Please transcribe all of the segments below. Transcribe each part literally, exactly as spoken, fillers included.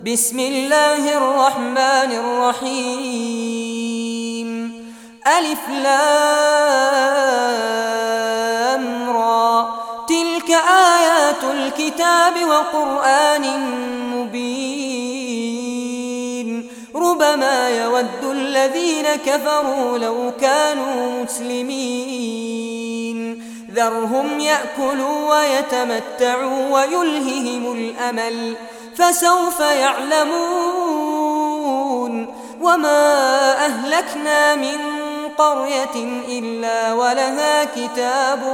بسم الله الرحمن الرحيم ألف لام را تلك آيات الكتاب وقرآن مبين ربما يود الذين كفروا لو كانوا مسلمين ذرهم يأكلوا ويتمتعوا ويلههم الأمل فسوف يعلمون وما أهلكنا من قرية إلا ولها كتاب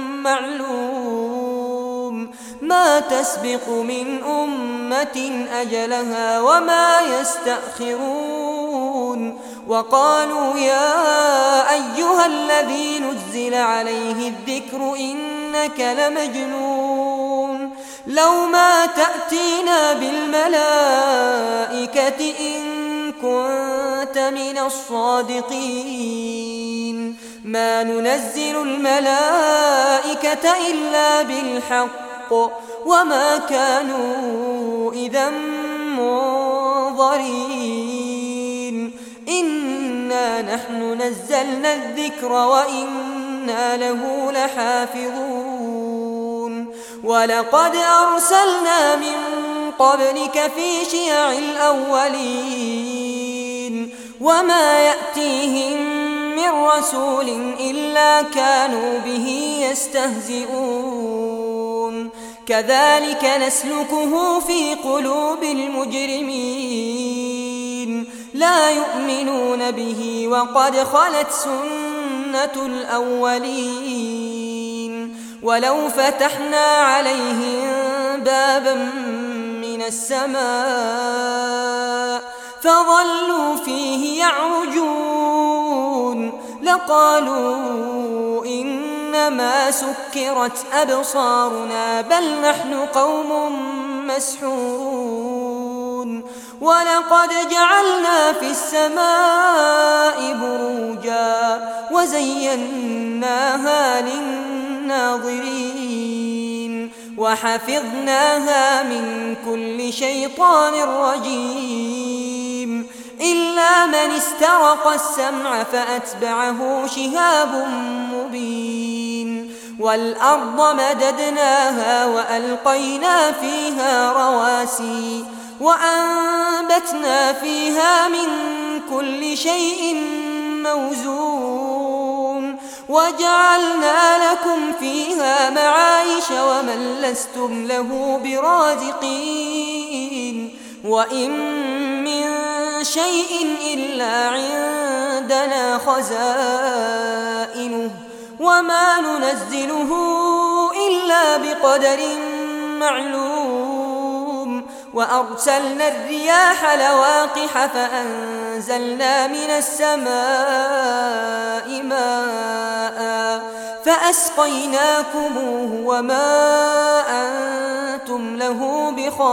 معلوم ما تسبق من أمة أجلها وما يستأخرون وقالوا يا أيها الذي نزل عليه الذكر إنك لمجنون لو ما تأتينا بالملائكة إن كنت من الصادقين ما ننزل الملائكة إلا بالحق وما كانوا إذا منظرين إنا نحن نزلنا الذكر وإنا له لحافظون ولقد أرسلنا من قبلك في شيع الأولين وما يأتيهم من رسول إلا كانوا به يستهزئون كذلك نسلكه في قلوب المجرمين لا يؤمنون به وقد خلت سنة الأولين ولو فتحنا عليهم بابا من السماء فظلوا فيه يعرجون لقالوا إنما سكرت أبصارنا بل نحن قوم مسحورون ولقد جعلنا في السماء بروجا وزيناها للناظرين وحفظناها من كل شيطان رجيم إلا من استرق السمع فأتبعه شهاب مبين والأرض مددناها وألقينا فيها رواسي وأنبتنا فيها من كل شيء موزون وجعلنا لكم فيها معايش ومن لستم له برازقين وإن من شيء إلا عندنا خزائنه وما ننزله إلا بقدر معلوم وأرسلنا الرياح لواقح فأنزلنا من السماء ماء فأسقيناكموه وما أنتم له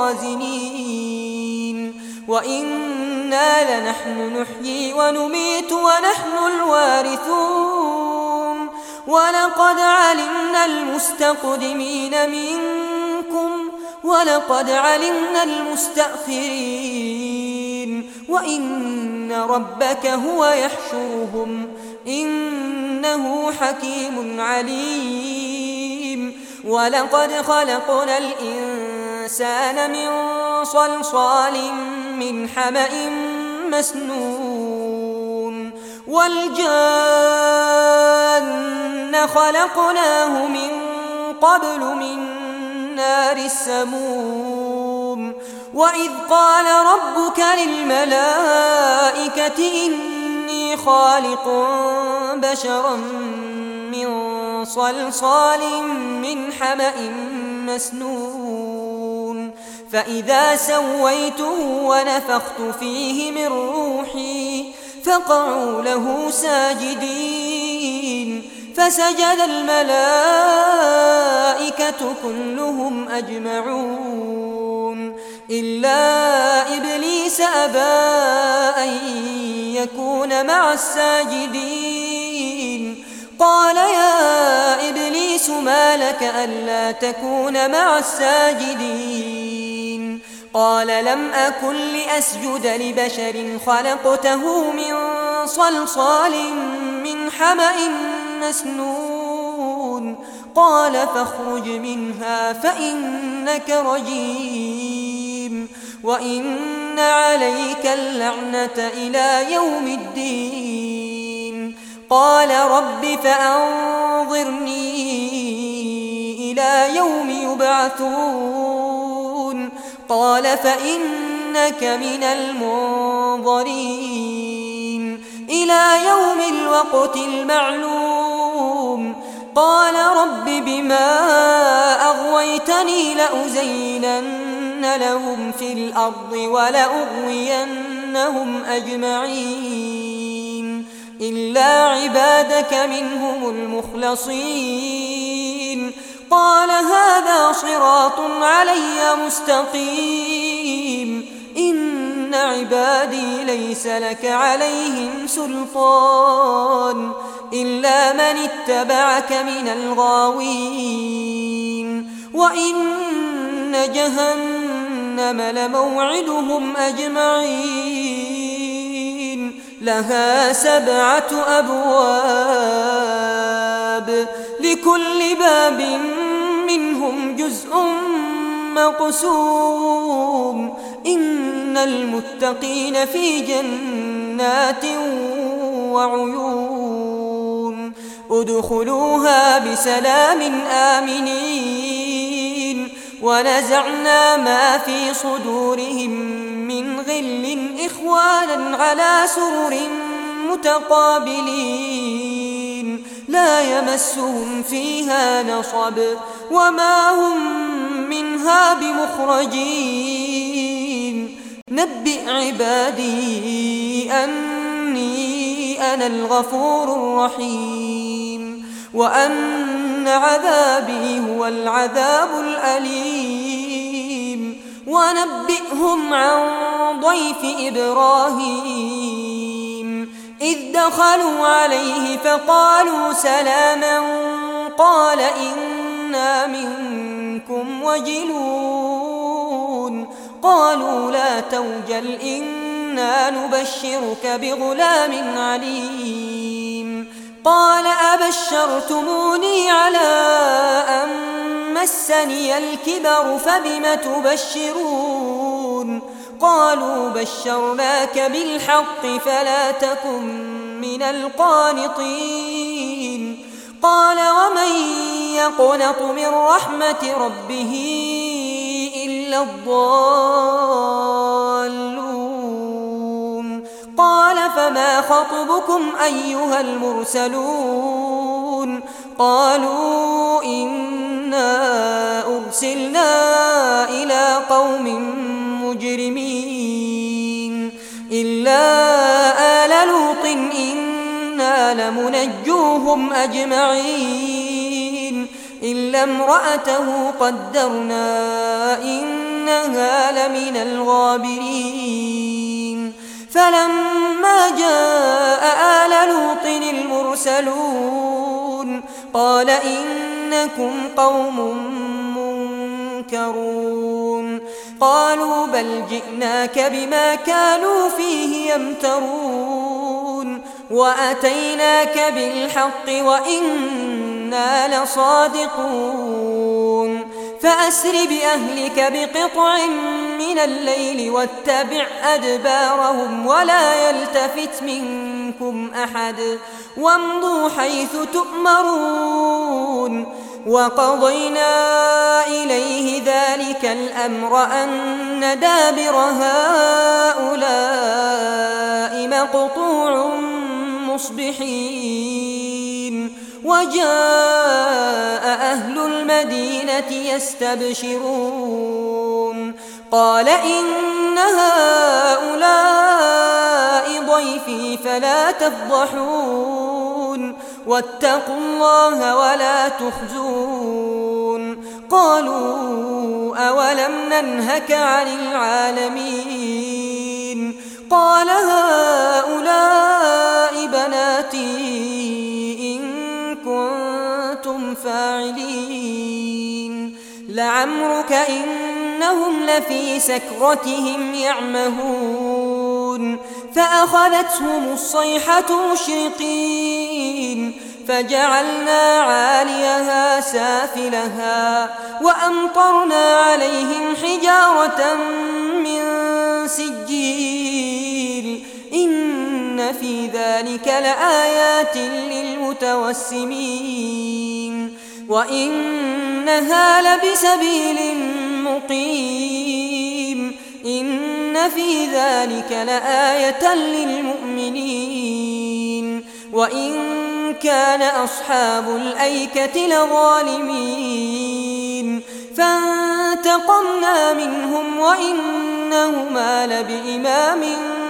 بخازنين وإنا لنحن نحيي ونميت ونحن الوارثون ولقد علمنا المستقدمين منكم ولقد علمنا المستأخرين وإن ربك هو يحشرهم إنه حكيم عليم ولقد خلقنا الإنسان من صلصال من حمأ مسنون والجان خلقناه من قبل من نار السموم وإذ قال ربك للملائكة إني خالق بشرا من صلصال من حمأ مسنون فإذا سويته ونفخت فيه من روحي فقعوا له ساجدين فسجد الملائكة كلهم أجمعون إلا إبليس أبى أن يكون مع الساجدين قال يا إبليس ما لك ألا تكون مع الساجدين قال لم أكن لأسجد لبشر خلقته من صلصال من حمأ مسنون قال فاخرج منها فإنك رجيم وإن عليك اللعنة إلى يوم الدين قال رب فأنظرني إلى يوم يبعثون قال فإنك من المنظرين إلى يوم الوقت المعلوم قال رب بما أغويتني لأزينن لهم في الأرض ولأغوينهم أجمعين إلا عبادك منهم المخلصين قال هذا صراط علي مستقيم إن عبادي ليس لك عليهم سلطان إلا من اتبعك من الغاوين وإن جهنم لموعدهم أجمعين لها سبعة أبواب لكل باب منهم جزء مقسوم إن المتقين في جنات وعيون ادخلوها بسلام آمنين ونزعنا ما في صدورهم من غل إخوانا على سرر متقابلين لا يمسهم فيها نصب وما هم منها بمخرجين نبئ عبادي أني أنا الغفور الرحيم وأن عذابي هو العذاب الأليم ونبئهم عن ضيف إبراهيم إذ دخلوا عليه فقالوا سلاما قال إنا منكم وجلون قالوا لا توجل إنا نبشرك بغلام عليم قال أبشرتموني على أن مسني الكبر فبم تبشرون قالوا بشرناك بالحق فلا تكن من القانطين قال ومن يقنط من رحمة ربه إلا الضالون قال فما خطبكم أيها المرسلون قالوا إنا أرسلنا إلى قوم مجرمين إلا آل لوط إنا لمنجوهم أجمعين إلا امرأته قدرنا إنها لمن الغابرين فلما جاء آل لوط المرسلون قال إنكم قوم منكرون قالوا بل جئناك بما كانوا فيه يمترون وأتيناك بالحق وإنا لصادقون فأسر بأهلك بقطع من الليل واتبع أدبارهم ولا يلتفت منكم أحد وامضوا حيث تؤمرون وقضينا إليه ذلك الأمر أن دابر هؤلاء مقطوع مصبحين وجاء أهل المدينة يستبشرون قال إن هؤلاء ضيفي فلا تفضحون واتقوا الله ولا تخزون قالوا أولم ننهك عن العالمين قال هؤلاء بناتي إن كنتم فاعلين لعمرك إن إنهم لفي سكرتهم يعمهون فأخذتهم الصيحة مشرقين فجعلنا عاليها سافلها وأمطرنا عليهم حجارة من سجيل إن في ذلك لآيات للمتوسمين وإنها لبسبيل مقيم إن في ذلك لآية للمؤمنين وإن كان أصحاب الأيكة لظالمين فانتقمنا منهم وإنهما لبإمام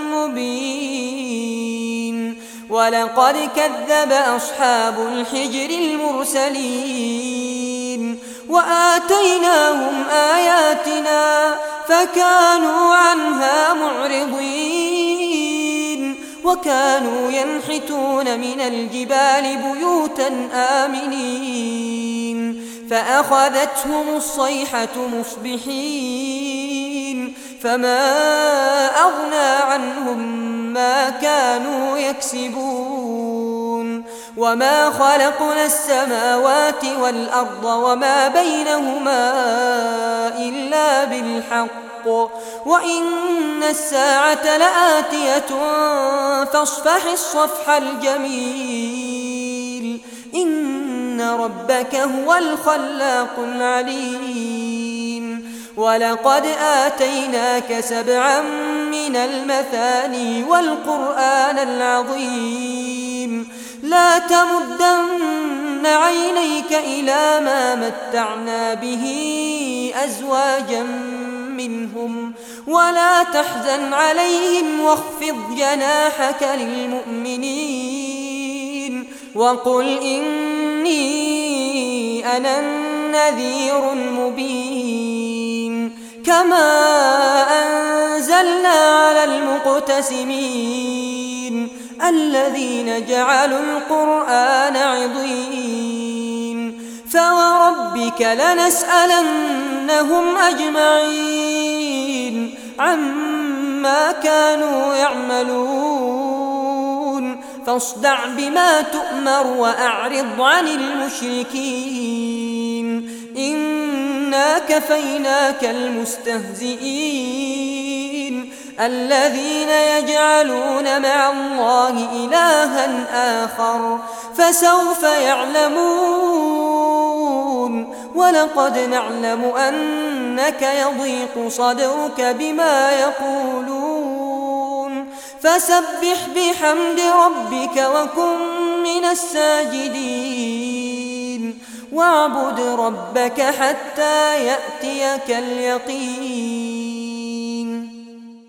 مبين ولقد كذب أصحاب الحجر المرسلين وآتيناهم آياتنا فكانوا عنها معرضين وكانوا ينحتون من الجبال بيوتا آمنين فأخذتهم الصيحة مصبحين فما أغنى عنهم ما كانوا يكسبون وما خلقنا السماوات والأرض وما بينهما إلا بالحق وإن الساعة لآتية فاصفح الصفح الجميل إن ربك هو الخلاق العليم ولقد آتيناك سبعا من المثاني والقرآن العظيم لا تمدن عينيك إلى ما متعنا به أزواجا منهم ولا تحزن عليهم واخفض جناحك للمؤمنين وقل إني أنا النذير المبين كما أنزلنا على المقتسمين الذين جعلوا القرآن عضين فوربك لنسألنهم أجمعين عما كانوا يعملون فاصدع بما تؤمر وأعرض عن المشركين إنا كفيناك المستهزئين الذين يجعلون مع الله إلها آخر فسوف يعلمون ولقد نعلم أنك يضيق صدرك بما يقولون فسبح بحمد ربك وكن من الساجدين واعبد ربك حتى يأتيك اليقين